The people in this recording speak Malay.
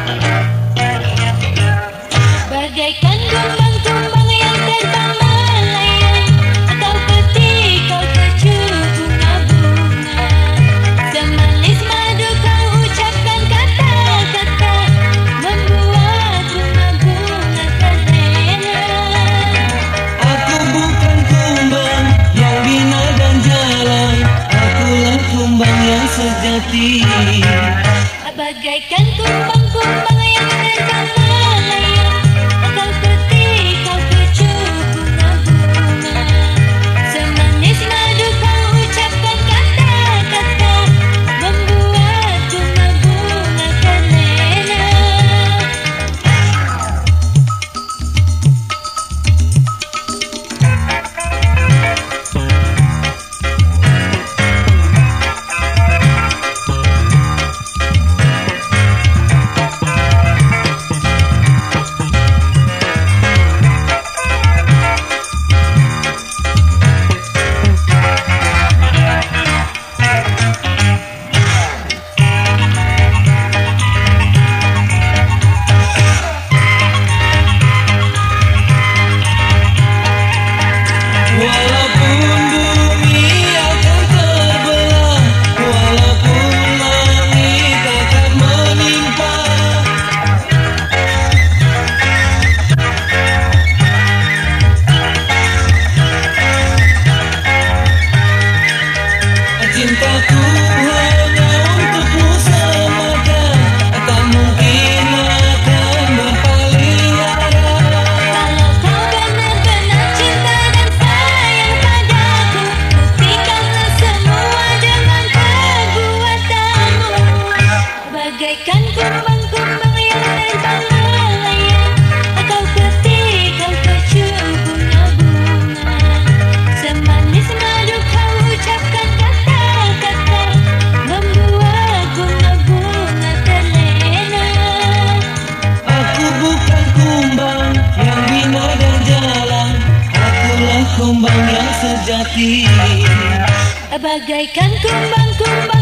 Bagaikan kumbang-kumbang yang terbang melayang, atau ketika kau tercium bunga-bunga. Semanis madu kau ucapkan kata-kata, membuat bunga-bunga terlena. Aku bukan kumbang yang bina dan jalan, akulah kumbang yang sejati. Bagaikan kumbang-kumbang yang terbang melayang, atau ketika kau tercium bunga-bunga. Semanis madu kau ucapkan kata-kata, membuat bunga-bunga terlena. Cintaku hanya untukmu semata, tak mungkin akan berpaling arah. Kalau kau benar-benar cinta dan sayang padaku, buktikanlah semua dengan perbuatanmu. Bagaikan kumbang-kumbang yang terbang melayang, atau ketika kau tercium bunga-bunga. Semanis madu kau ucapkan kata-kata, membuat bunga-bunga terlena. Aku bukan kumbang yang bina dan jalan, akulah kumbang yang sejati. Bagaikan kumbang-kumbang